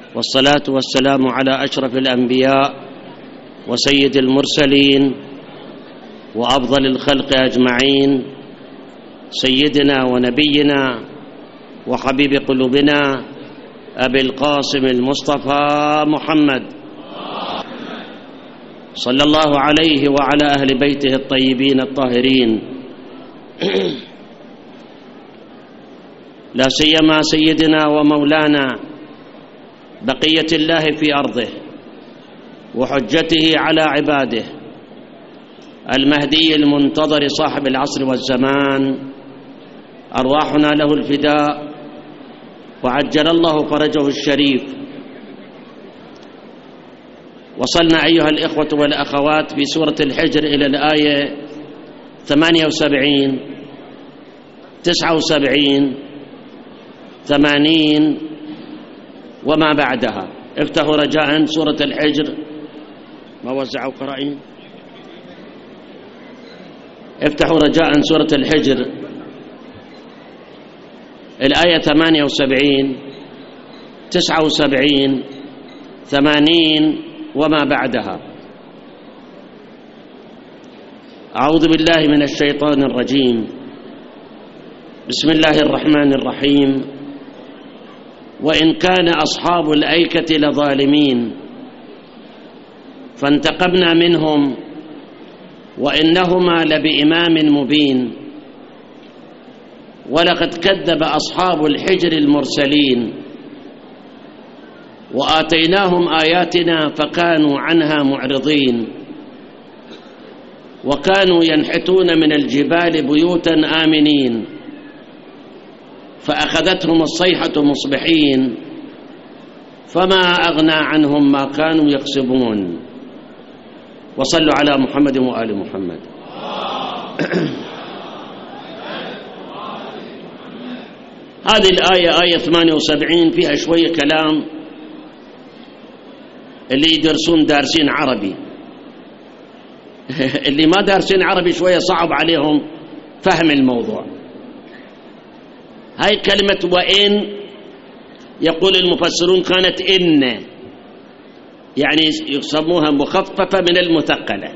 والصلاة والسلام على أشرف الأنبياء وسيد المرسلين وأفضل الخلق أجمعين، سيدنا ونبينا وحبيب قلوبنا أبي القاسم المصطفى محمد صلى الله عليه وعلى أهل بيته الطيبين الطاهرين، لا سيما سيدنا ومولانا بقية الله في أرضه وحجته على عباده، المهدي المنتظر صاحب العصر والزمان، أرواحنا له الفداء وعجل الله فرجه الشريف. وصلنا أيها الإخوة والأخوات في سورة الحجر إلى الآية 78 79 80 وما بعدها. افتحوا رجاء سورة الحجر، ما وزعوا قرائن، افتحوا رجاء سورة الحجر الآية 78 79 80 وما بعدها. أعوذ بالله من الشيطان الرجيم، بسم الله الرحمن الرحيم. وإن كان أصحاب الأيكة لظالمين فانتقمنا منهم وإنهما لبإمام مبين. ولقد كذب أصحاب الحجر المرسلين وآتيناهم آياتنا فكانوا عنها معرضين. وكانوا ينحتون من الجبال بيوتا آمنين فأخذتهم الصيحة مصبحين فما أغنى عنهم ما كانوا يكسبون. وصلوا على محمد وآل محمد. هذه الآية آية 78 فيها شوية كلام، اللي يدرسون دارسين عربي اللي ما دارسين عربي شوية صعب عليهم فهم الموضوع. هاي كلمة وإن يقول المفسرون كانت إن، يعني يسموها مخففة من المثقلة،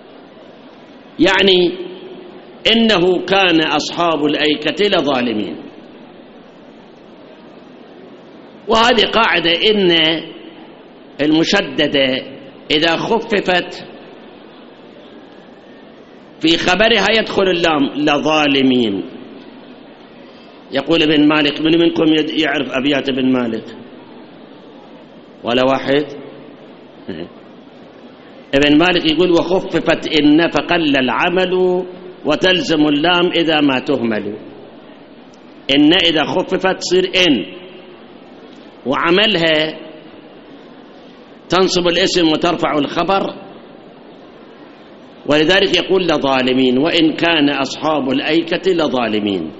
يعني إنه كان أصحاب الأيكة لظالمين. وهذه قاعدة إن المشددة إذا خففت في خبرها يدخل اللام لظالمين. يقول ابن مالك، من منكم يعرف أبيات ابن مالك؟ ولا واحد؟ ابن مالك يقول وخففت إن فقل العمل وتلزم اللام إذا ما تهمل. إن إذا خففت تصير إن، وعملها تنصب الاسم وترفع الخبر، ولذلك يقول لظالمين. وإن كان أصحاب الأيكة لظالمين.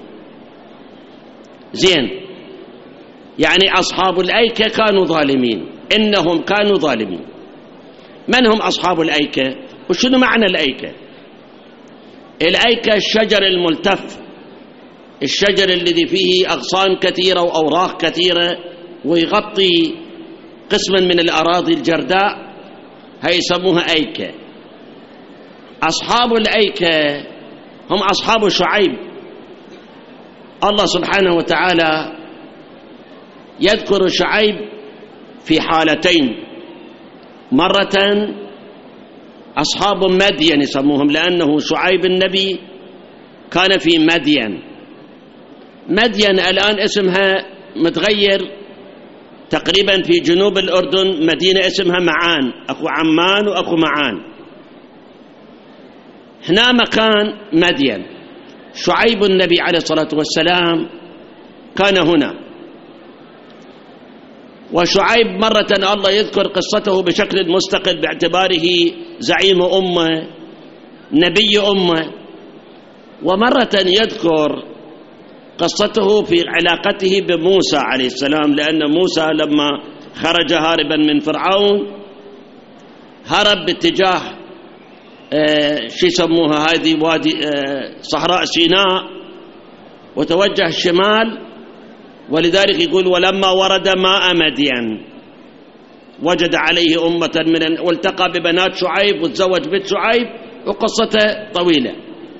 زين، يعني أصحاب الأيكة كانوا ظالمين، إنهم كانوا ظالمين. من هم أصحاب الأيكة؟ وشنو معنى الأيكة؟ الأيكة الشجر الملتف، الشجر الذي فيه أغصان كثيرة وأوراق كثيرة ويغطي قسما من الأراضي الجرداء، هي يسموها أيكة. أصحاب الأيكة هم أصحاب شعيب. الله سبحانه وتعالى يذكر شعيب في حالتين، مرة أصحاب مدين يسموهم، لأنه شعيب النبي كان في مدين. مدين الآن اسمها متغير تقريبا في جنوب الأردن، مدينة اسمها معان، أخو عمان وأخو معان. هنا مكان مدين. شعيب النبي عليه الصلاة والسلام كان هنا. وشعيب مرة الله يذكر قصته بشكل مستقل باعتباره زعيم أمة، نبي أمة، ومرة يذكر قصته في علاقته بموسى عليه السلام، لأن موسى لما خرج هاربا من فرعون هرب باتجاه شو يسموها هذه وادي صحراء سيناء، وتوجه الشمال، ولذلك يقول ولما ورد ماء مدين وجد عليه أمة والتقى ببنات شعيب وتزوج بنت شعيب، وقصته طويلة.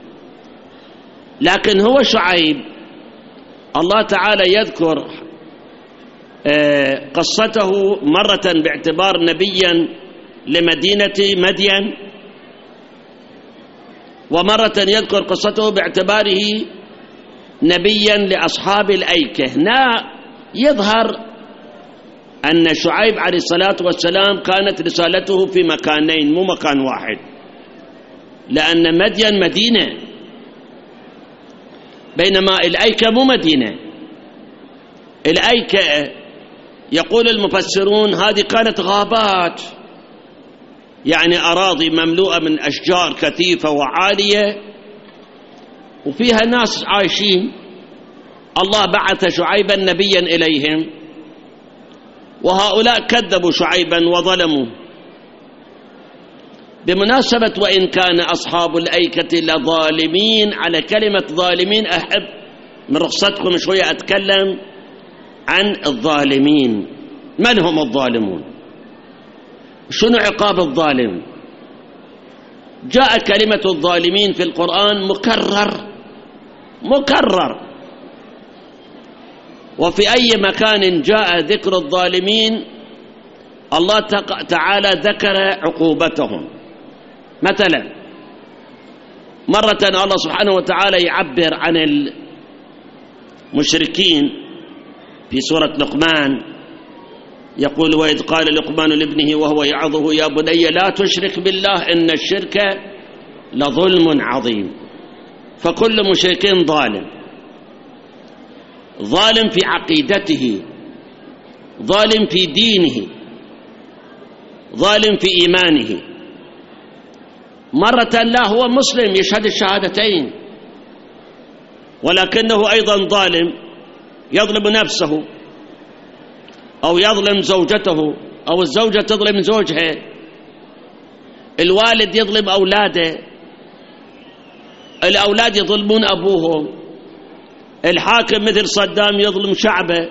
لكن هو شعيب الله تعالى يذكر قصته مرة باعتبار نبيا لمدينة مدين، ومرة يذكر قصته باعتباره نبيا لأصحاب الأيكة. هنا يظهر أن شعيب عليه الصلاة والسلام كانت رسالته في مكانين مو مكان واحد، لأن مدين مدينة بينما الأيكة مو مدينة. الأيكة يقول المفسرون هذه كانت غابات، يعني أراضي مملوءة من أشجار كثيفة وعالية وفيها ناس عايشين. الله بعث شعيبا نبيا إليهم، وهؤلاء كذبوا شعيبا وظلموا. بمناسبة وإن كان أصحاب الأيكة لظالمين، على كلمة ظالمين أحب من رخصتكم شوية أتكلم عن الظالمين. من هم الظالمون؟ شنو عقاب الظالم؟ جاء كلمة الظالمين في القرآن مكرر، وفي أي مكان جاء ذكر الظالمين الله تعالى ذكر عقوبتهم. مثلا مرة الله سبحانه وتعالى يعبر عن المشركين في سورة لقمان، يقول وإذ قال لقمان لابنه وهو يعظه يا بني لا تشرك بالله إن الشرك لظلم عظيم. فكل مشرك ظالم في عقيدته، ظالم في دينه، ظالم في إيمانه. مرة لا هو مسلم يشهد الشهادتين، ولكنه أيضا ظالم، يظلم نفسه أو يظلم زوجته أو الزوجة تظلم زوجها، الوالد يظلم أولاده، الأولاد يظلمون أبوهم، الحاكم مثل صدام يظلم شعبه.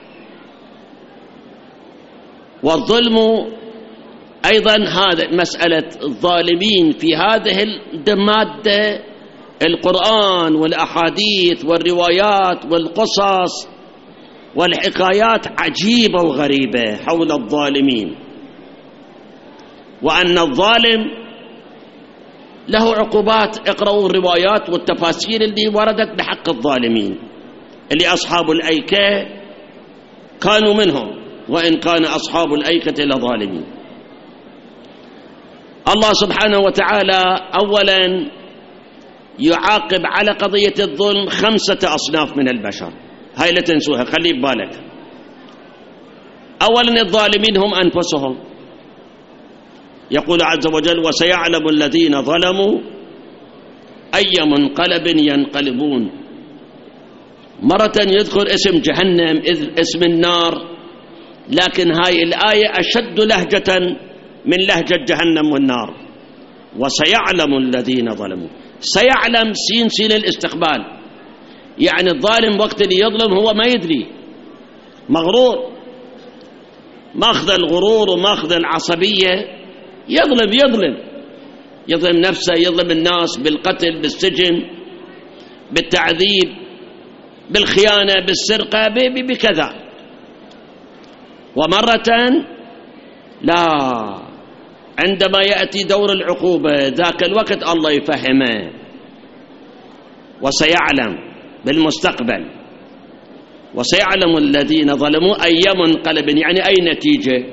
والظلم أيضا هذا مسألة الظالمين في هذه المادة، القرآن والأحاديث والروايات والقصص والحكايات عجيبة وغريبة حول الظالمين، وأن الظالم له عقوبات. اقرأوا الروايات والتفاسير اللي وردت بحق الظالمين اللي أصحاب الأيكة كانوا منهم، وإن كان أصحاب الأيكة لظالمين. الله سبحانه وتعالى أولا يعاقب على قضية الظلم 5 أصناف من البشر، هاي لا تنسوها، خلي ببالك. أولا الظالمين هم أنفسهم، يقول عز وجل وسيعلم الذين ظلموا أي منقلب ينقلبون. مرة يذكر اسم جهنم، اسم النار، لكن هاي الآية أشد لهجة من لهجة جهنم والنار. وسيعلم الذين ظلموا، سيعلم سين الاستقبال، يعني الظالم وقت اللي يظلم هو ما يدري، مغرور، ماخذ الغرور وماخذ العصبية، يظلم نفسه، يظلم الناس بالقتل، بالسجن، بالتعذيب، بالخيانة، بالسرقة، بكذا. ومرة لا، عندما يأتي دور العقوبة ذاك الوقت الله يفهمه. وسيعلم بالمستقبل، وسيعلم الذين ظلموا أي منقلب، يعني أي نتيجة.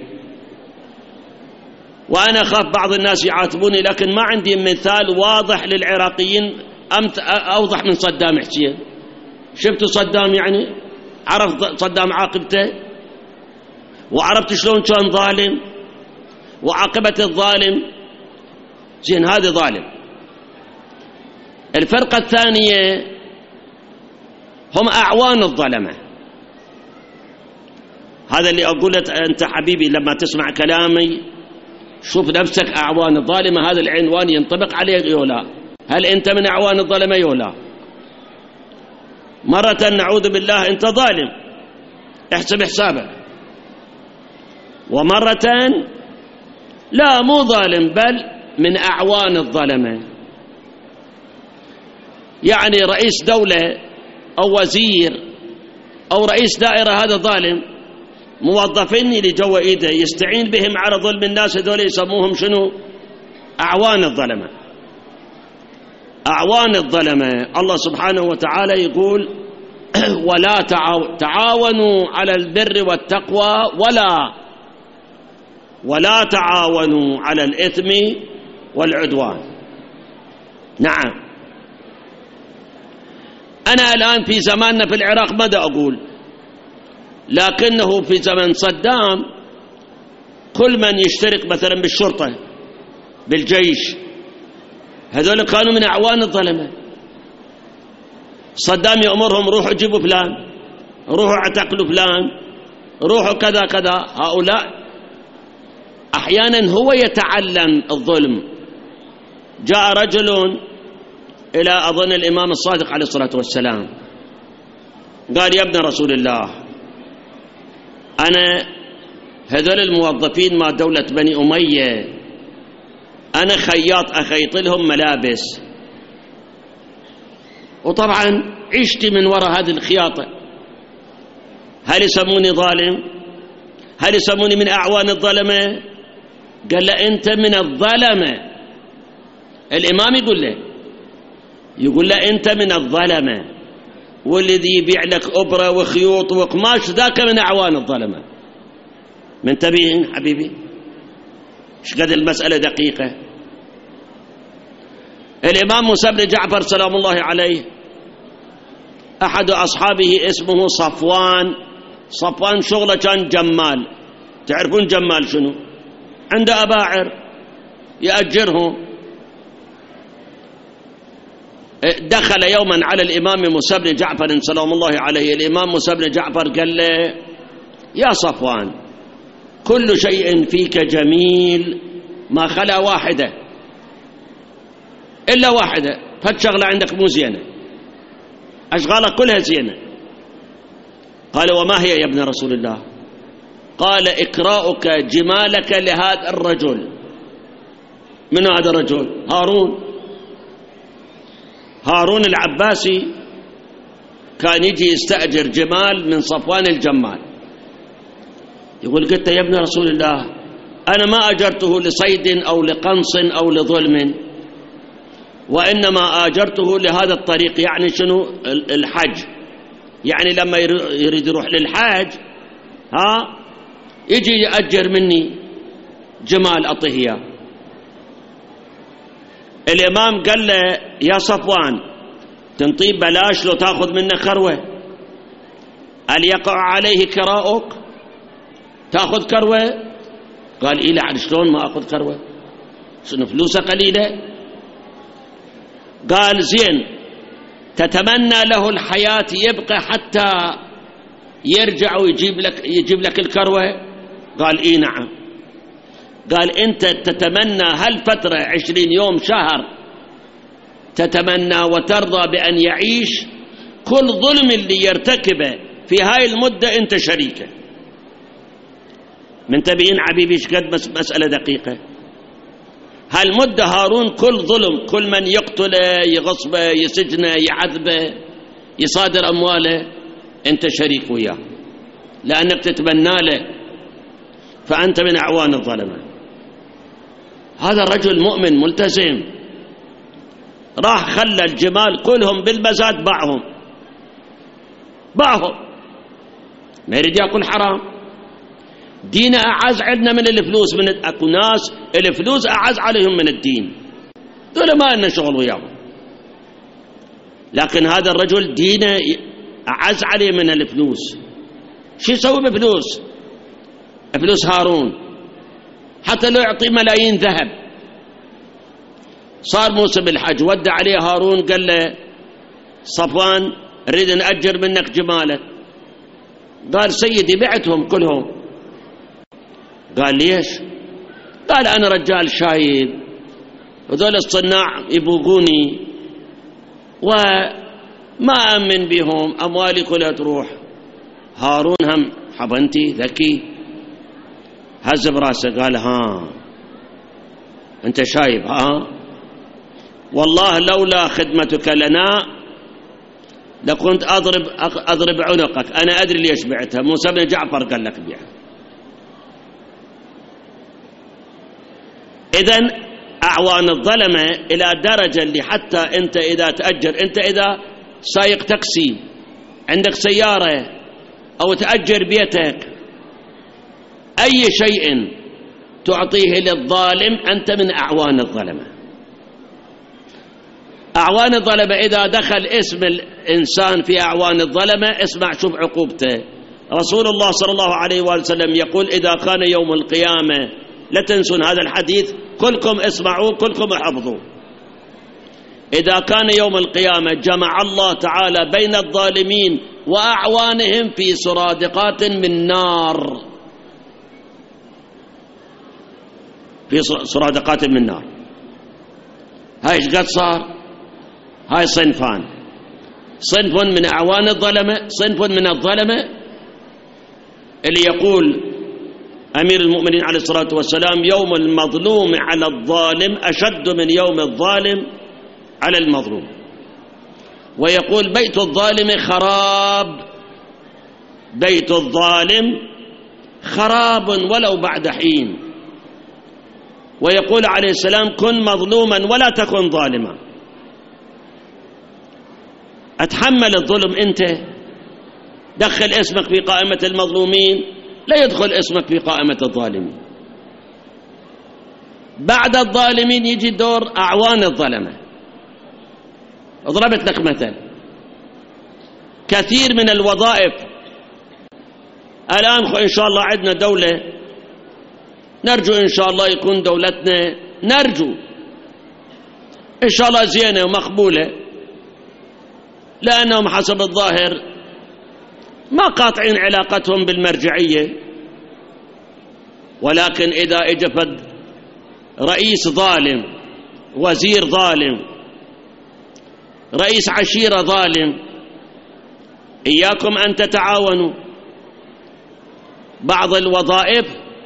وأنا أخاف بعض الناس يعاتبوني، لكن ما عندي مثال واضح للعراقيين أوضح من صدام حسين. شفتوا صدام؟ يعني عرف صدام عاقبته، وعرفت شلون كان ظالم وعاقبة الظالم. زين، هذا ظالم. الفرقة الثانية هم أعوان الظلمة. هذا اللي أقول لك أنت حبيبي لما تسمع كلامي شوف نفسك أعوان الظالمة، هذا العنوان ينطبق عليك يولا. هل أنت من أعوان الظلمة يولا؟ مرة نعوذ بالله أنت ظالم، احسب حسابك. ومرة لا مو ظالم بل من أعوان الظلمة. يعني رئيس دولة أو وزير أو رئيس دائرة هذا ظالم، موظفين اللي جوا إيده يستعين بهم على ظلم الناس، هذول يسموهم شنو؟ أعوان الظلمة. أعوان الظلمة. الله سبحانه وتعالى يقول ولا تعاونوا على البر والتقوى ولا تعاونوا على الإثم والعدوان. نعم، أنا الآن في زماننا في العراق ماذا أقول؟ لكنه في زمن صدام كل من يشترك مثلا بالشرطة بالجيش هذول كانوا من أعوان الظلمة. صدام يأمرهم روحوا جيبوا فلان، روحوا اعتقلوا فلان، روحوا كذا كذا. هؤلاء أحيانا هو يتعلم الظلم. جاء رجل إلى أظن الإمام الصادق عليه الصلاة والسلام قال يا ابن رسول الله، أنا هذول الموظفين مع دولة بني أمية أنا خياط أخيط لهم ملابس، وطبعا عشت من وراء هذه الخياطة، هل يسموني ظالم؟ هل يسموني من أعوان الظلمة؟ قال له أنت من الظلمة. الإمام يقول له أنت من الظلمة، والذي يبيع لك أبرة وخيوط وقماش ذاك من أعوان الظلمة. منتبهين حبيبي؟ ايش قد المسألة دقيقة. الإمام موسى بن جعفر سلام الله عليه أحد أصحابه اسمه صفوان شغله كان جمال. تعرفون جمال شنو؟ عنده أباعر يأجرهم. دخل يوما على الإمام موسى بن جعفر سلام الله عليه. الإمام موسى بن جعفر قال له يا صفوان كل شيء فيك جميل ما خلا واحدة إلا واحدة، فالشغلة عندك مو زينة، أشغالك كلها زينة. قال وما هي يا ابن رسول الله؟ قال إكراؤك جمالك لهذا الرجل. من هذا الرجل؟ هارون العباسي كان يجي يستأجر جمال من صفوان الجمال. يقول قلت يا ابن رسول الله أنا ما أجرته لصيد أو لقنص أو لظلم، وإنما أجرته لهذا الطريق. يعني شنو؟ الحج. يعني لما يريد يروح للحاج يجي يأجر مني جمال أطهية. الإمام قال له يا صفوان تنطيب بلاش لو تأخذ منه خروة؟ هل يقع عليه كراؤك؟ تأخذ كروة؟ قال إيه لعن شلون ما أخذ كروة؟ شنو فلوسه قليلة؟ قال زين تتمنى له الحياة يبقى حتى يرجع ويجيب لك الكروة؟ قال إيه نعم. قال أنت تتمنى هالفترة 20 يوم شهر تتمنى وترضى بأن يعيش كل ظلم اللي يرتكبه في هاي المدة أنت شريكه. منتبهين حبيبي ايش قد مسألة دقيقة. هالمدة هارون كل ظلم، كل من يقتله يغصبه يسجنه يعذبه يصادر أمواله أنت شريك وياه لأنك تتبنى له، فأنت من أعوان الظلمة. هذا الرجل مؤمن ملتزم راح خلى الجمال كلهم بالمزاد باعهم ما يريد يأكل حرام. دين أعز عندنا من الفلوس. من أكو ناس الفلوس أعز عليهم من الدين، دول ما لنا شغل وياهم. لكن هذا الرجل دينه أعز عليه من الفلوس. شو يسوي بفلوس؟ فلوس هارون حتى لو يعطي ملايين ذهب. صار موسم الحج ودع عليه هارون قال له صفوان أريد أن أجر منك جمالك. قال سيدي بعتهم كلهم. قال ليش؟ قال أنا رجال شايب وذول الصناع يبوقوني وما أمن بهم، أموالي كلها تروح. هارون هم حبنتي ذكي هز براسه قال ها أنت شايب؟ ها والله لولا خدمتك لنا لكنت أضرب عنقك، أنا أدري ليش بعتها، موسى بن جعفر قال لك بيعها. إذن أعوان الظلمة إلى درجة اللي حتى أنت إذا تأجر، أنت إذا سايق تاكسي عندك سيارة أو تأجر بيتك، أي شيء تعطيه للظالم أنت من أعوان الظلمة. أعوان الظلمة إذا دخل اسم الإنسان في أعوان الظلمة اسمع شوف عقوبته. رسول الله صلى الله عليه وسلم يقول إذا كان يوم القيامة، لا تنسون هذا الحديث، كلكم اسمعوا كلكم احفظوا، إذا كان يوم القيامة جمع الله تعالى بين الظالمين وأعوانهم في سرادقات من نار، في سرادقات من نار. هاي ايش قد صار؟ هاي صنفان، صنف من أعوان الظلمة، صنف من الظلمة اللي يقول أمير المؤمنين عليه الصلاة والسلام يوم المظلوم على الظالم أشد من يوم الظالم على المظلوم، ويقول بيت الظالم خراب، بيت الظالم خراب ولو بعد حين، ويقول عليه السلام كن مظلوما ولا تكن ظالما. أتحمل الظلم أنت، دخل اسمك في قائمة المظلومين، لا يدخل اسمك في قائمة الظالمين. بعد الظالمين يجي دور أعوان الظلمة. ضربت لك مثل، كثير من الوظائف الآن إن شاء الله عندنا دولة، نرجو إن شاء الله يكون دولتنا، نرجو إن شاء الله زينة ومقبولة، لأنهم حسب الظاهر ما قاطعين علاقتهم بالمرجعية، ولكن إذا اجفد رئيس ظالم، وزير ظالم، رئيس عشيرة ظالم، إياكم أن تتعاونوا. بعض الوظائف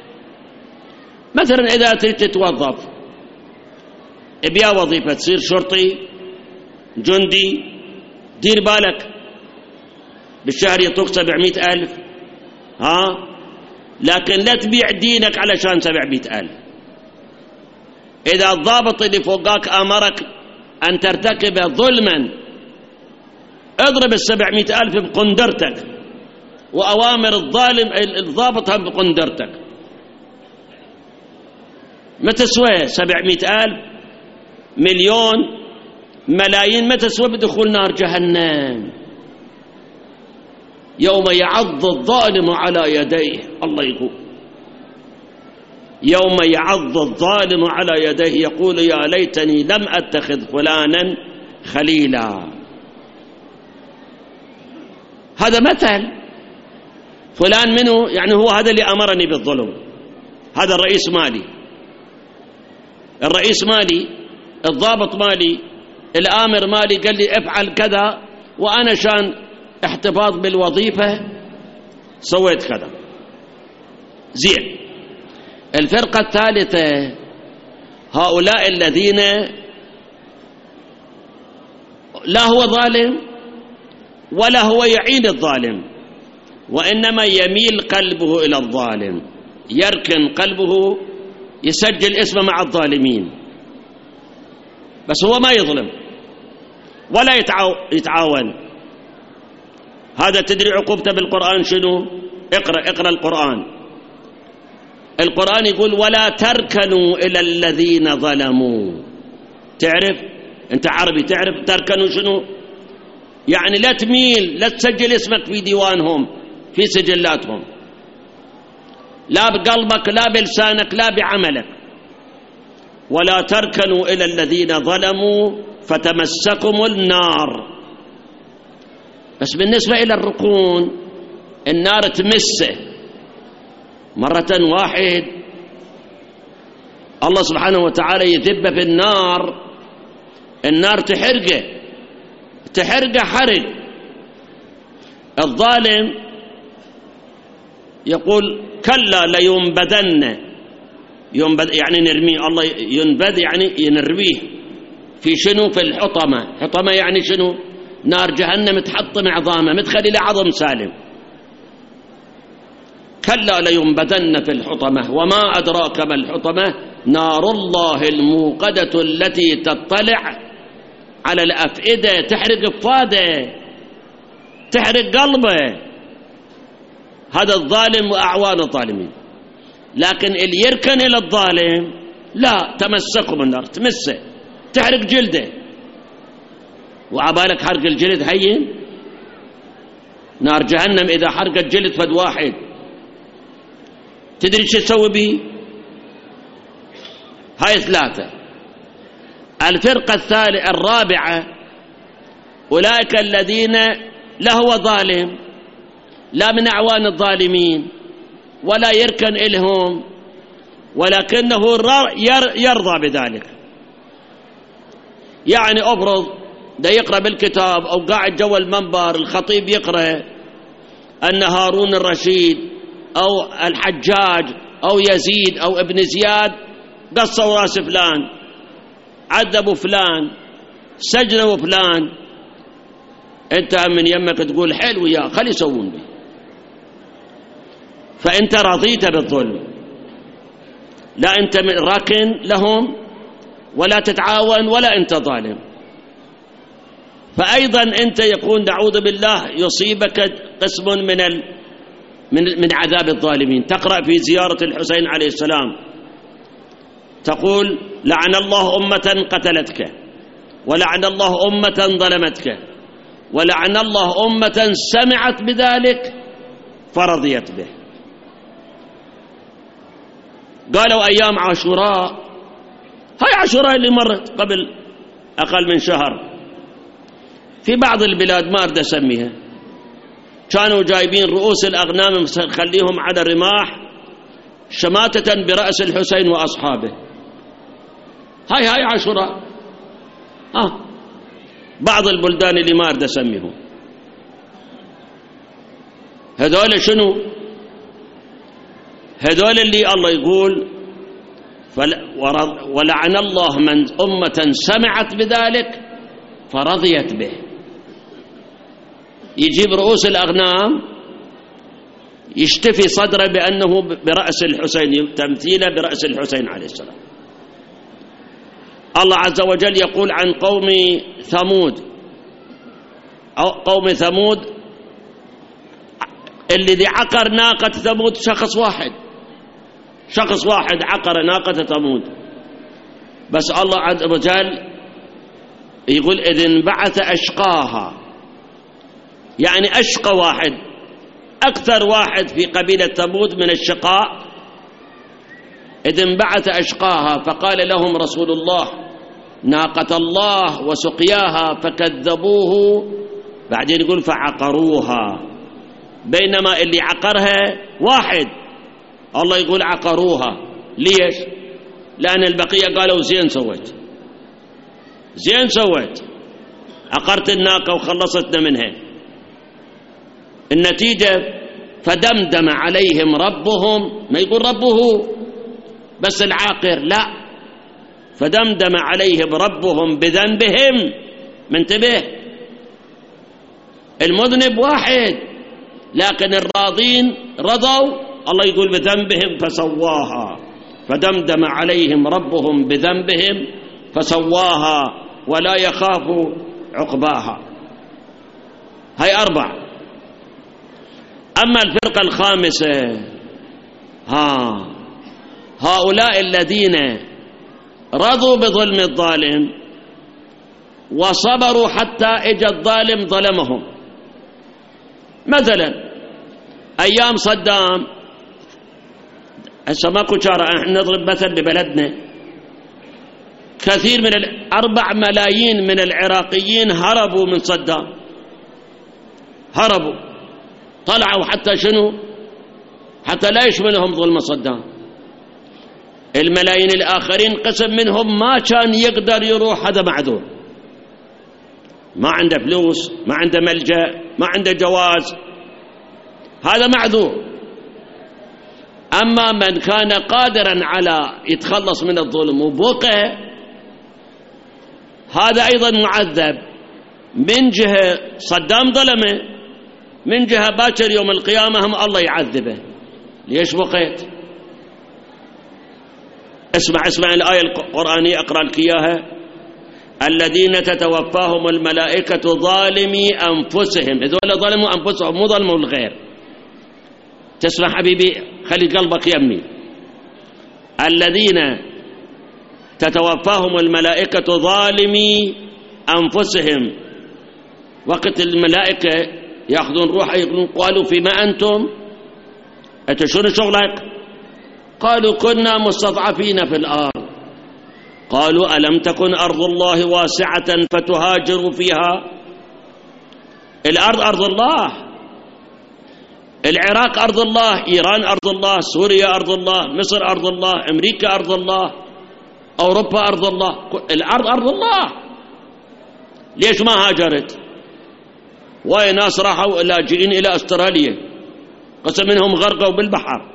مثلا إذا تريد تتوظف بيا وظيفة تصير شرطي جندي، دير بالك بالشهر يعطوك 700,000، لكن لا تبيع دينك علشان 700,000. إذا الضابط اللي فوقاك أمرك أن ترتكب ظلما، اضرب 700,000 بقندرتك، وأوامر الظالم الضابط هم بقندرتك. ما تسوى 700,000 مليون ملايين، ما تسوى بدخول نار جهنم يوم يعض الظالم على يديه. الله يقول يوم يعض الظالم على يديه يقول يا ليتني لم أتخذ فلانا خليلا. هذا مثل، فلان منه يعني هو هذا اللي أمرني بالظلم، هذا الرئيس مالي، الرئيس مالي، الضابط مالي، الآمر مالي، قال لي افعل كذا، وأنا شان احتفاظ بالوظيفة سويت كذا. زين. الفرقة الثالثة هؤلاء الذين لا هو ظالم ولا هو يعين الظالم، وإنما يميل قلبه إلى الظالم، يركن قلبه، يسجل اسمه مع الظالمين، بس هو ما يظلم ولا يتعاون. هذا تدري عقوبته بالقرآن شنو؟ اقرأ القرآن. القرآن يقول ولا تركنوا إلى الذين ظلموا. تعرف أنت عربي، تعرف تركنوا شنو؟ يعني لا تميل، لا تسجل اسمك في ديوانهم، في سجلاتهم، لا بقلبك لا بلسانك لا بعملك. ولا تركنوا إلى الذين ظلموا فتمسكم النار. بس بالنسبة إلى الركون، النار تمسه مرة واحد، الله سبحانه وتعالى يذب في النار، النار تحرقه حرق. الظالم يقول كلا لينبذن، ينبذ يعني نرميه، الله ينبذ يعني ينرويه في شنو؟ في الحطمة. حطمة يعني شنو؟ نار جهنم تحطم عظامه متخلي لعظم سالم. كلا لينبذن في الحطمة وما أدراك ما الحطمة نار الله الموقدة التي تطلع على الأفئدة، تحرق أفواده، تحرق قلبه. هذا الظالم وأعوان الظالمين. لكن اللي يركن إلى الظالم لا، تمسكه بالنار، تمسه، تحرق جلده. وعبالك حرق الجلد هين؟ نار جهنم إذا حرقت جلد فد واحد تدري شو تسوي به؟ هاي 3. الفرقة الرابعة أولئك الذين لا هو ظالم، لا من أعوان الظالمين ولا يركن إلهم، ولكنه يرضى بذلك. يعني أفرض ده يقرأ بالكتاب أو قاعد جوا المنبر الخطيب يقرأ أن هارون الرشيد أو الحجاج أو يزيد أو ابن زياد قصوا راس فلان، عذبوا فلان، سجنوا فلان، أنت من يمك تقول حلو يا خلي يسوون به، فأنت رضيت بالظلم، لا أنت راكن لهم ولا تتعاون ولا أنت ظالم. فأيضا أنت يكون نعوذ بالله يصيبك قسم من عذاب الظالمين. تقرأ في زيارة الحسين عليه السلام تقول لعن الله أمة قتلتك، ولعن الله أمة ظلمتك، ولعن الله أمة سمعت بذلك فرضيت به. قالوا أيام عاشوراء، هاي عاشوراء اللي مرت قبل أقل من شهر في بعض البلاد ما أريد أسميها، كانوا جايبين رؤوس الأغنام خليهم على الرماح شماتة برأس الحسين وأصحابه. هاي عاشوراء. بعض البلدان اللي ما أريد أسميهم، هذول شنو؟ هذول اللي الله يقول ولعن الله من أمة سمعت بذلك فرضيت به. يجيب رؤوس الأغنام يشتفي صدره بأنه برأس الحسين، تمثيله برأس الحسين عليه السلام. الله عز وجل يقول عن قوم ثمود، أو قوم ثمود الذي عقر ناقة ثمود شخص واحد عقر ناقة ثمود. بس الله عز وجل يقول إذ انبعث أشقاها، يعني أشقى واحد، أكثر واحد في قبيلة ثمود من الشقاء. إذ انبعث أشقاها فقال لهم رسول الله ناقة الله وسقياها فكذبوه، بعدين يقول فعقروها، بينما اللي عقرها واحد، الله يقول عقروها. ليش؟ لأن البقية قالوا زين سويت، عقرت الناقة وخلصتنا منها. النتيجة فدمدم عليهم ربهم، ما يقول ربه بس العاقر، لا، فدمدم عليهم ربهم بذنبهم. منتبه، المذنب واحد لكن الراضين رضوا، الله يقول بذنبهم فسواها، فدمدم عليهم ربهم بذنبهم فسواها ولا يخاف عقباها. هاي 4. أما الفرقة الخامسة هؤلاء الذين رضوا بظلم الظالم وصبروا حتى اجى الظالم ظلمهم. مثلا أيام صدام، هسه ماكو شارع، احنا نضرب مثل ببلدنا، كثير من 4 ملايين من العراقيين هربوا من صدام، هربوا طلعوا حتى شنو؟ حتى لا يشملهم ظلم صدام. الملايين الآخرين قسم منهم ما كان يقدر يروح، هذا معذور، ما عنده فلوس، ما عنده ملجأ، ما عنده جواز، هذا معذور. أما من كان قادرا على يتخلص من الظلم وبقى، هذا أيضا معذب. من جهة صدام ظلمه، من جهة باكر يوم القيامة هم الله يعذبه. ليش بقيت؟ اسمع الآية القرآنية، أقرأ لك إياها. الذين تتوفاهم الملائكة ظالمي أنفسهم، إذا ظلموا أنفسهم مو ظلموا الغير. تسمع حبيبي، خلي قلبك يمي. الذين تتوفاهم الملائكة ظالمي أنفسهم، وقت الملائكة يأخذون روحه يقولون قالوا فيما أنتم؟ أنت شنو شغلك؟ قالوا كنا مستضعفين في الأرض. قالوا ألم تكن أرض الله واسعة فتهاجروا فيها؟ الأرض أرض الله، العراق أرض الله، إيران أرض الله، سوريا أرض الله، مصر أرض الله، أمريكا أرض الله، أوروبا أرض الله، الأرض أرض الله. ليش ما هاجرت؟ واي ناس راحوا لاجئين إلى أستراليا، قسم منهم غرقوا بالبحر،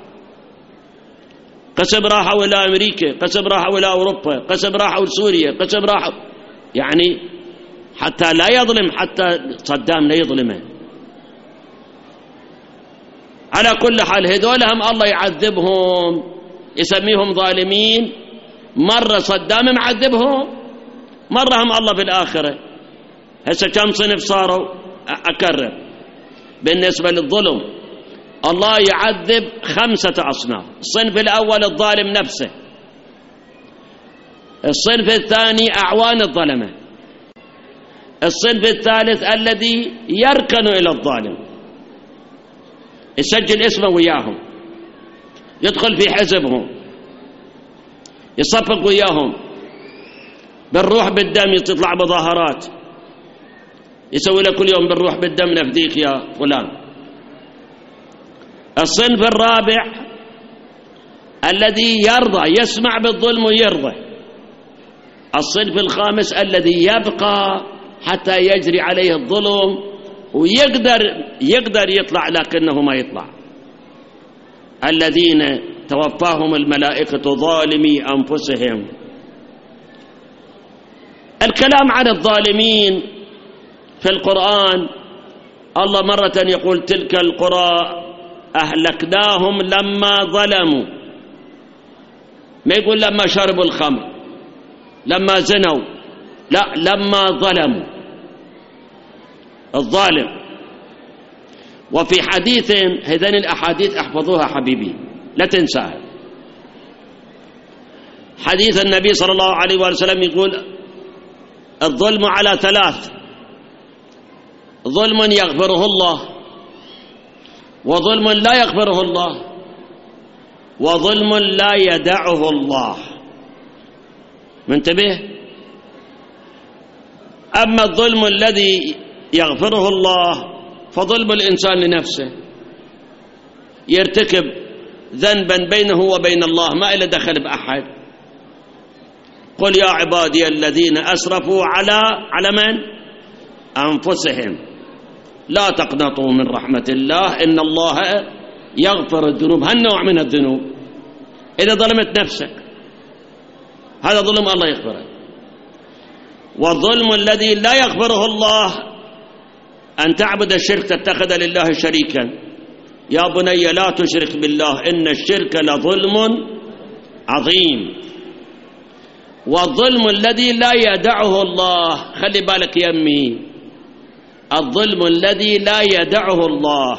قسم راحوا إلى أمريكا، قسم راحوا إلى أوروبا، قسم راحوا لسوريا، قسم راحوا، يعني حتى لا يظلم، حتى صدام لا يظلمه. على كل حال هذول هم الله يعذبهم، يسميهم ظالمين. مرة صدام معذبهم، مرة هم الله في الآخرة. هسه كم صنف صاروا؟ أكرر بالنسبة للظلم، الله يعذب 5 أصناف. الصنف الأول الظالم نفسه، الصنف الثاني أعوان الظلمة، الصنف الثالث الذي يركن إلى الظالم، يسجل اسمه وياهم، يدخل في حزبهم، يصفق وياهم، بالروح بالدم يطلع مظاهرات، يسوي له كل يوم بالروح بالدم نفديك يا فلان. الصنف الرابع الذي يرضى، يسمع بالظلم ويرضى. الصنف الخامس الذي يبقى حتى يجري عليه الظلم ويقدر يطلع لكنه ما يطلع. الذين توفاهم الملائكة ظالمي أنفسهم. الكلام عن الظالمين في القرآن، الله مرة يقول تلك القرى أهلكناهم لما ظلموا، ما يقول لما شربوا الخمر، لما زنوا، لا، لما ظلموا الظالم. وفي حديث، هذين الأحاديث احفظوها حبيبي لا تنساها. حديث النبي صلى الله عليه وسلم يقول الظلم على 3: ظلم يغفره الله، وظلم لا يغفره الله، وظلم لا يدعه الله. منتبه. أما الظلم الذي يغفره الله فظلم الإنسان لنفسه، يرتكب ذنبا بينه وبين الله ما إله دخل بأحد. قل يا عبادي الذين أسرفوا على من؟ أنفسهم لا تقنطوا من رحمة الله إن الله يغفر الذنوب. هالنوع من الذنوب إذا ظلمت نفسك هذا ظلم الله يغفره. والظلم الذي لا يغفره الله أن تعبد الشرك، تتخذ لله شريكا. يا بني لا تشرك بالله إن الشرك لظلم عظيم. والظلم الذي لا يدعه الله، خلي بالك يمي، الظلم الذي لا يدعه الله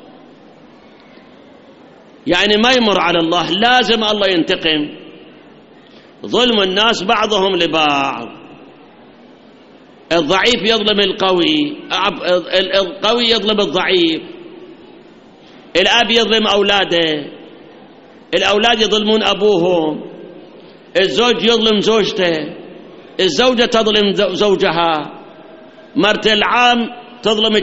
يعني ما يمر على الله، لازم الله ينتقم. ظلم الناس بعضهم لبعض، الضعيف يظلم القوي، القوي يظلم الضعيف، الأب يظلم أولاده، الأولاد يظلمون أبوهم، الزوج يظلم زوجته، الزوجة تظلم زوجها، مرت العام تظلم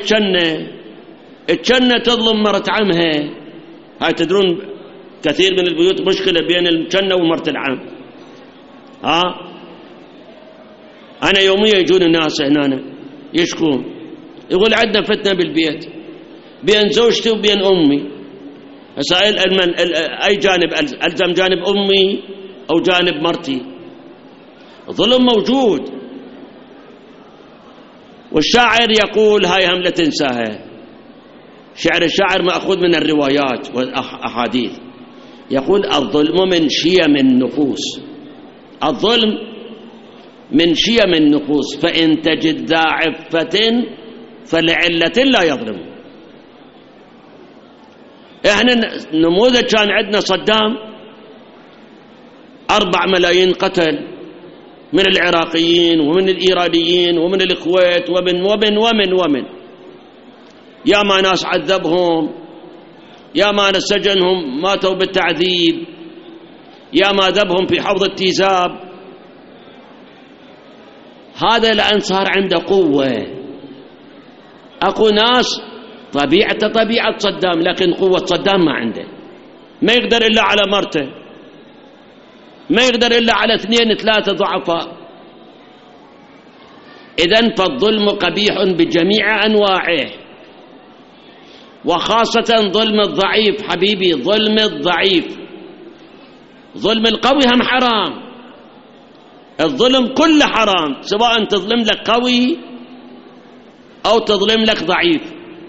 الجنة تظلم مرت عمها. هاي تدرون كثير من البيوت مشكلة بين الجنة ومرت العام. أنا يوميا يجون الناس هنا يشكون، يقول عندنا فتنة بالبيت بين زوجتي وبين أمي. سائل أي جانب ألزم؟ جانب أمي أو جانب مرتي؟ ظلم موجود. والشاعر يقول، هاي هم لا تنساها، شعر الشاعر مأخوذ من الروايات والأحاديث، يقول الظلم من شيم النفوس، الظلم من شيم النفوس، فإن تجد ذا عفة فلعلة لا يظلم. احنا نموذج كان عندنا صدام 4 ملايين قتل من العراقيين ومن الإيرانيين ومن الكويت ومن ومن ومن ومن، يا ما ناس عذبهم، يا ما ناس سجنهم ماتوا بالتعذيب، يا ما ذبهم في حوض التيزاب. هذا لأن صار عنده قوة. أكو ناس طبيعته طبيعة صدام، لكن قوة صدام ما عنده، ما يقدر إلا على مرته، ما يقدر إلا على 2 3 ضعفاء. إذن فالظلم قبيح بجميع أنواعه، وخاصة ظلم الضعيف. حبيبي، ظلم الضعيف، ظلم القوي هم حرام، الظلم كله حرام، سواء تظلم لك قوي أو تظلم لك ضعيف.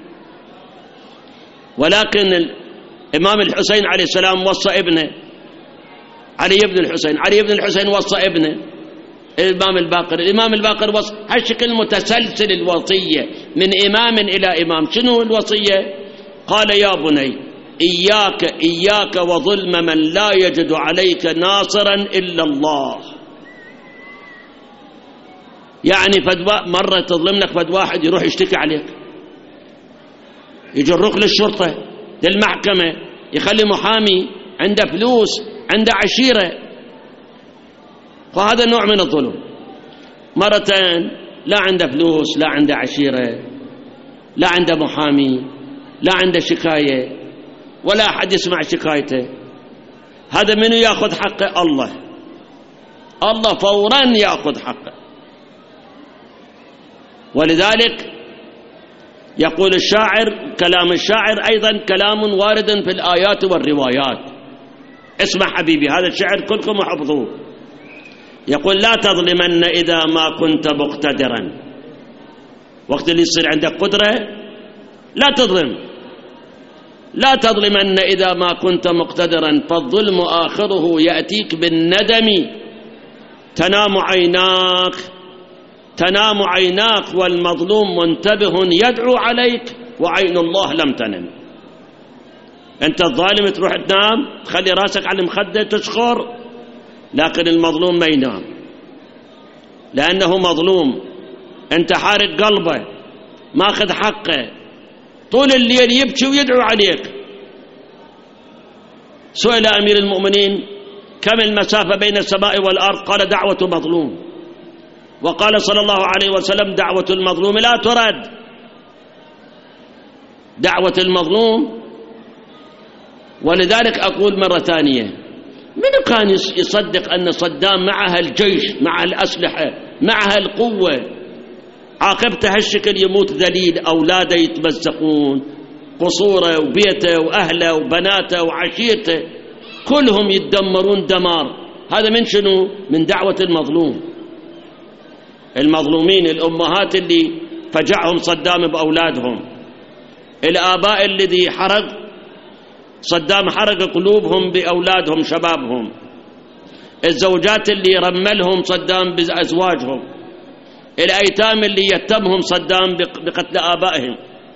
ولكن الإمام الحسين عليه السلام وصى ابنه علي بن الحسين وصى ابنه الإمام الباقر وصى. هالشكل متسلسل الوصية من إمام إلى إمام. شنو الوصية؟ قال يا بني إياك وظلم من لا يجد عليك ناصرا إلا الله. يعني مرة تظلم لك فد واحد يروح يشتكي عليك، يجرك للشرطة للمحكمة، يخلي محامي عنده فلوس عنده عشيرة، وهذا نوع من الظلم. مرتين لا عنده فلوس، لا عنده عشيرة، لا عنده محامي، لا عنده شكاية، ولا أحد يسمع شكايته، هذا منو يأخذ حقه؟ الله فورا يأخذ حقه. ولذلك يقول الشاعر، كلام الشاعر أيضا كلام وارد في الآيات والروايات. اسمع حبيبي، هذا الشعر كلكم حفظوه. يقول لا تظلمن إذا ما كنت مقتدرا. وقت اللي يصير عندك قدرة لا تظلمن إذا ما كنت مقتدرا، فالظلم آخره يأتيك بالندم. تنام عيناك والمظلوم منتبه يدعو عليك وعين الله لم تنم. أنت الظالم تروح تنام تخلي راسك على المخدة تشخر، لكن المظلوم ما ينام لأنه مظلوم، أنت حارق قلبه، ماخذ حقه، طول الليل يبكي ويدعو عليك. سئل أمير المؤمنين كم المسافة بين السماء والأرض؟ قال دعوة مظلوم. وقال صلى الله عليه وسلم دعوة المظلوم لا ترد. دعوة المظلوم. ولذلك أقول مرة ثانية، من كان يصدق أن صدام معها الجيش، معها الأسلحة، معها القوة، عاقبته هالشكل يموت ذليل، أولاده يتمزقون، قصوره وبيته وأهله وبناته وعشيرته كلهم يتدمرون دمار. هذا من شنو؟ من دعوة المظلوم. المظلومين الأمهات اللي فجعهم صدام بأولادهم، الآباء الذي صدام حرق قلوبهم بأولادهم شبابهم، الزوجات اللي رملهم صدام بأزواجهم، الأيتام اللي يتمهم صدام بقتل آبائهم.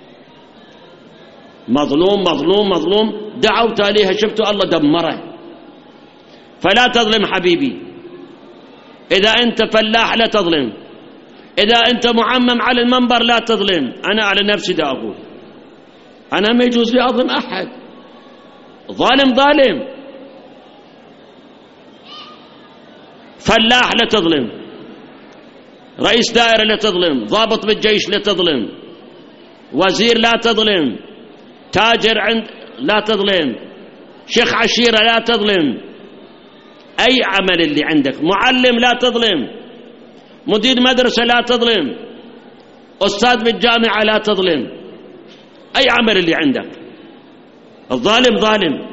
مظلوم مظلوم مظلوم، دعوت عليها شفتوا الله دمره. فلا تظلم حبيبي، إذا أنت فلاح لا تظلم، إذا أنت معمم على المنبر لا تظلم. أنا على نفسي دا أقول، أنا ما يجوز لي أظلم أحد، ظالم ظالم. فلاح لا تظلم، رئيس دائرة لا تظلم، ضابط بالجيش لا تظلم، وزير لا تظلم، تاجر لا تظلم، شيخ عشيرة لا تظلم، أي عمل اللي عندك، معلم لا تظلم، مدير مدرسة لا تظلم، أستاذ بالجامعة لا تظلم، أي عمل اللي عندك. الظالم ظالم،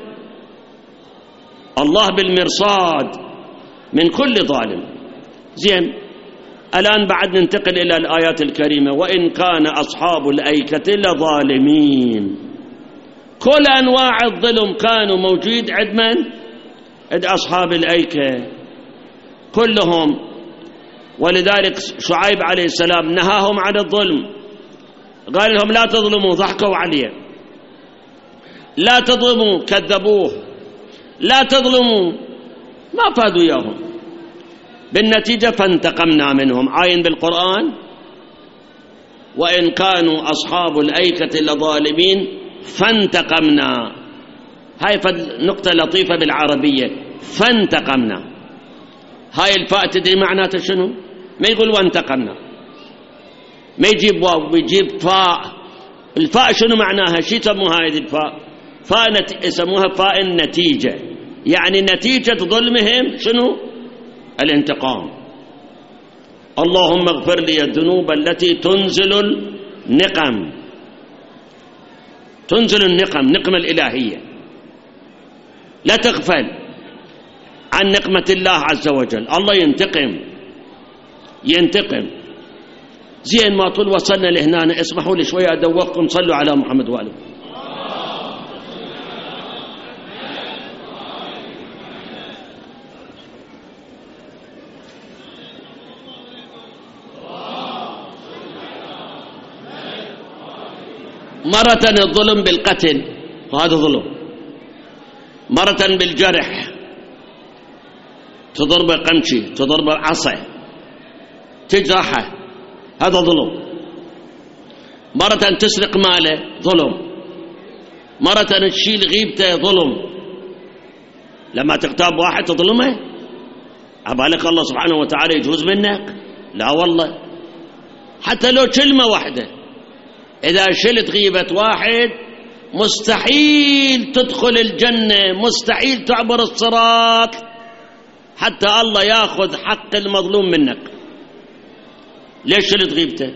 الله بالمرصاد من كل ظالم. زين، الآن بعد ننتقل إلى الآيات الكريمة. وإن كان أصحاب الأيكة لظالمين. كل أنواع الظلم كانوا موجود عند من؟ عند أصحاب الأيكة كلهم. ولذلك شعيب عليه السلام نهاهم عن الظلم، قال لهم لا تظلموا، ضحكوا عليه. لا تظلموا، كذبوه. لا تظلموا، ما فادوا إياهم. بالنتيجة فانتقمنا منهم. عاين بالقرآن: وإن كانوا أصحاب الأيكة لظالمين فانتقمنا. هاي نقطة لطيفة بالعربية، فانتقمنا. هاي الفاء تدري معناته شنو؟ ما يقول وانتقمنا، ما يجيب واو، يجيب فاء. الفاء شنو معناها؟ شو يسموها هذه الفاء؟ فاء يسموها فاء النتيجة، يعني نتيجة ظلمهم شنو؟ الانتقام. اللهم اغفر لي الذنوب التي تنزل النقم، تنزل النقم، نقمة الإلهية. لا تغفل عن نقمة الله عز وجل. الله ينتقم. زين، ما طول وصلنا لهنا، اسمحوا لي شوية أدوقكم. صلوا على محمد وآله. مرة الظلم بالقتل، وهذا ظلم. مرة بالجرح، تضرب قمشي، تضرب عصا، تجرحه، هذا ظلم. مرة تسرق ماله، ظلم. مرة تشيل غيبته، ظلم. لما تغتاب واحد تظلمه، عبالك الله سبحانه وتعالى يجوز منك؟ لا والله. حتى لو كلمة واحدة، إذا شلت غيبة واحد مستحيل تدخل الجنة، مستحيل تعبر الصراط حتى الله ياخذ حق المظلوم منك. ليش شلت غيبته؟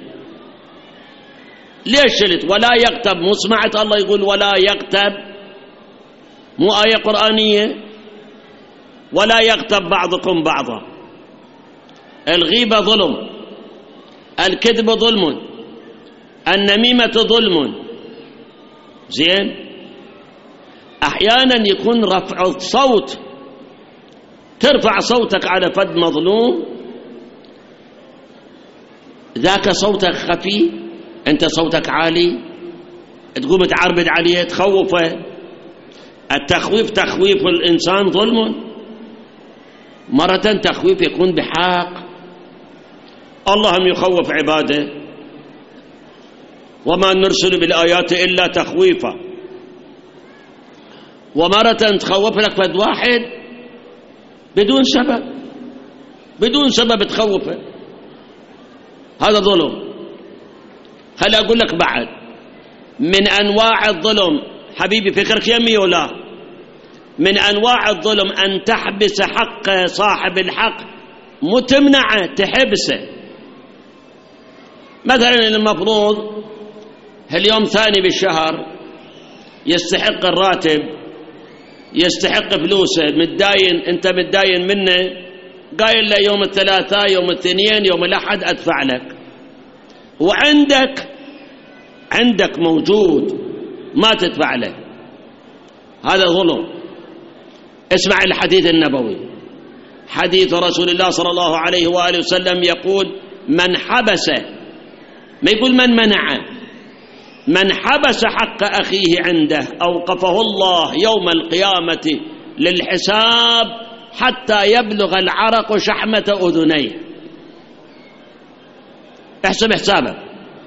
ليش شلت؟ ولا يغتب. مو سمعت الله يقول ولا يغتب؟ مو آية قرآنية؟ ولا يغتب بعضكم بعضا. الغيبة ظلم، الكذب ظلم، النميمة ظلم. زين، أحيانا يكون رفع الصوت، ترفع صوتك على فد مظلوم، ذاك صوتك خفي، أنت صوتك عالي، تقوم تعربد عليه، تخوفه. التخويف تخويف الإنسان ظلم. مرة تخويف يكون بحق، اللهم يخوف عباده، وما نرسل بالآيات إلا تخويفا. ومرة تخوف لك فد واحد بدون سبب تخوفه، هذا ظلم. خلي أقول لك بعد من أنواع الظلم، حبيبي فكرك يمي ولا؟ من أنواع الظلم أن تحبس حق صاحب الحق، مو تمنعه، تحبسه. مثلا المفروض اليوم ثاني بالشهر، يستحق الراتب، يستحق فلوسه، متداين، انت متداين منه، قايل له يوم الثلاثاء، يوم الاثنين، يوم الأحد أدفع لك، وعندك موجود ما تدفع له، هذا ظلم. اسمع الحديث النبوي، حديث رسول الله صلى الله عليه وآله وسلم يقول: من حبس، ما يقول من منع، من حبس حق أخيه عنده أوقفه الله يوم القيامة للحساب حتى يبلغ العرق شحمة أذنيه. احسب حسابك.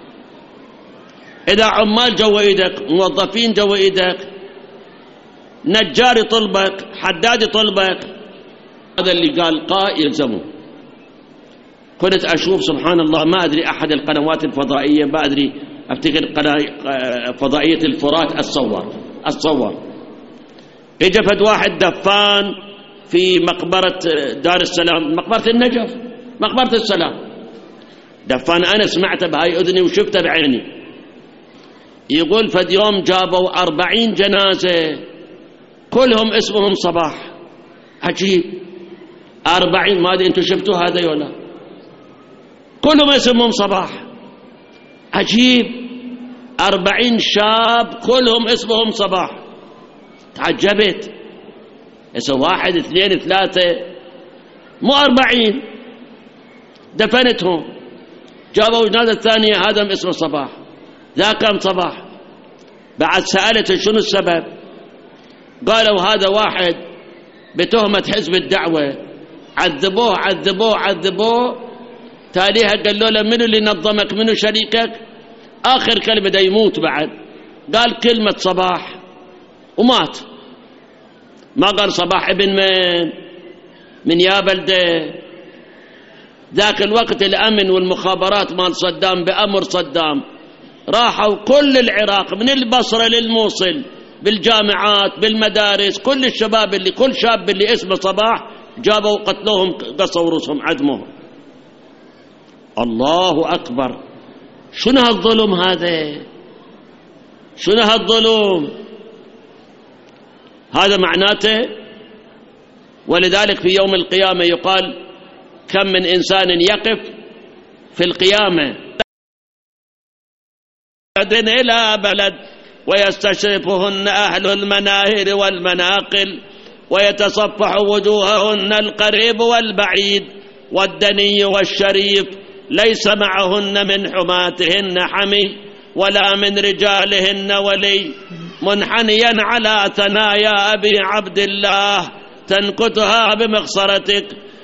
إذا عمال جوا إيدك، موظفين جوا إيدك، نجار يطلبك، حداد يطلبك، هذا اللي قال قاء يلزمه. كنت أشوف سبحان الله، ما أدري أحد القنوات الفضائية، ما أدري، أفتكر فضائية الفرات، الصور إجا فد واحد دفان في مقبرة دار السلام، مقبرة النجف، مقبرة السلام، دفان. أنا سمعته بهاي أذني وشفته بعيني. يقول فد يوم جابوا 40 جنازة كلهم اسمهم صباح. عجيب، 40، ما أدري أنتم شفتوا هذا ولا؟ كلهم اسمهم صباح. عجيب، 40 شاب كلهم اسمهم صباح. تعجبت. هسه 1 2 3 مو 40. دفنتهم، جابوا جنازة الثانية، هذا اسمه صباح، ذاك صباح. بعد سألته شنو السبب؟ قالوا هذا واحد بتهمة حزب الدعوة، عذبوه عذبوه عذبوه، تاليها قالوا له منو اللي نظمك، منو شريكك؟ آخر كلمة دا يموت بعد قال كلمة صباح ومات. ما قال صباح ابن من يا بلده. ذاك الوقت الأمن والمخابرات مال صدام بأمر صدام راحوا كل العراق من البصرة للموصل بالجامعات بالمدارس، كل الشباب اللي كل شاب اللي اسمه صباح جابوا قتلوهم، قصوا رؤوسهم، عدموهم. الله أكبر. شنو هالظلم هذا؟ شنو هالظلم هذا؟ معناته ولذلك في يوم القيامة يقال كم من إنسان يقف في القيامة إلى بلد ويستشرفهن أهل المناهر والمناقل ويتصفح وجوههن القريب والبعيد والدني والشريف، ليس معهن من حماتهن حمي ولا من رجالهن ولي، منحنيا على ثنايا أبي عبد الله تنكتها بمخصرتك.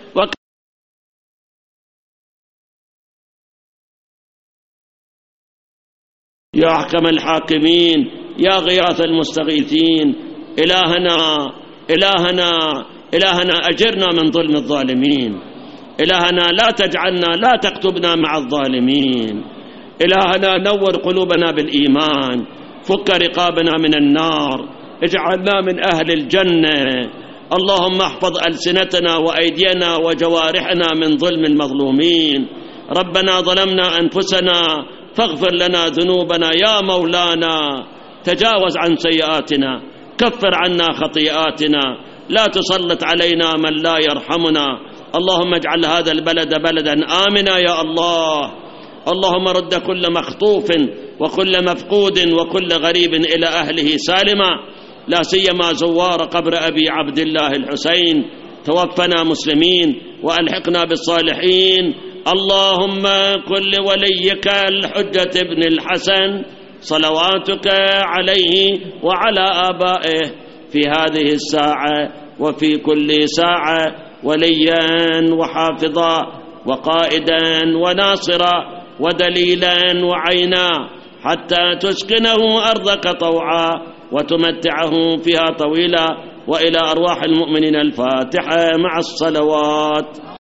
يا أحكم الحاكمين، يا غياث المستغيثين، إلهنا إلهنا إلهنا أجرنا من ظلم الظالمين، إلهنا لا تجعلنا، لا تكتبنا مع الظالمين، إلهنا نور قلوبنا بالإيمان، فك رقابنا من النار، اجعلنا من أهل الجنة. اللهم احفظ ألسنتنا وأيدينا وجوارحنا من ظلم المظلومين. ربنا ظلمنا أنفسنا فاغفر لنا ذنوبنا يا مولانا، تجاوز عن سيئاتنا، كفر عنا خطيئاتنا، لا تسلط علينا من لا يرحمنا. اللهم اجعل هذا البلد بلدا آمنا يا الله. اللهم رد كل مخطوف وكل مفقود وكل غريب إلى أهله سالما، لا سيما زوار قبر أبي عبد الله الحسين. توفنا مسلمين وألحقنا بالصالحين. اللهم كن لوليك الحجة ابن الحسن صلواتك عليه وعلى آبائه في هذه الساعة وفي كل ساعة وليا وحافظا وقائدا وناصرا ودليلا وعينا، حتى تسكنه أرضك طوعا وتمتعه فيها طويلا. وإلى أرواح المؤمنين الفاتحة مع الصلوات.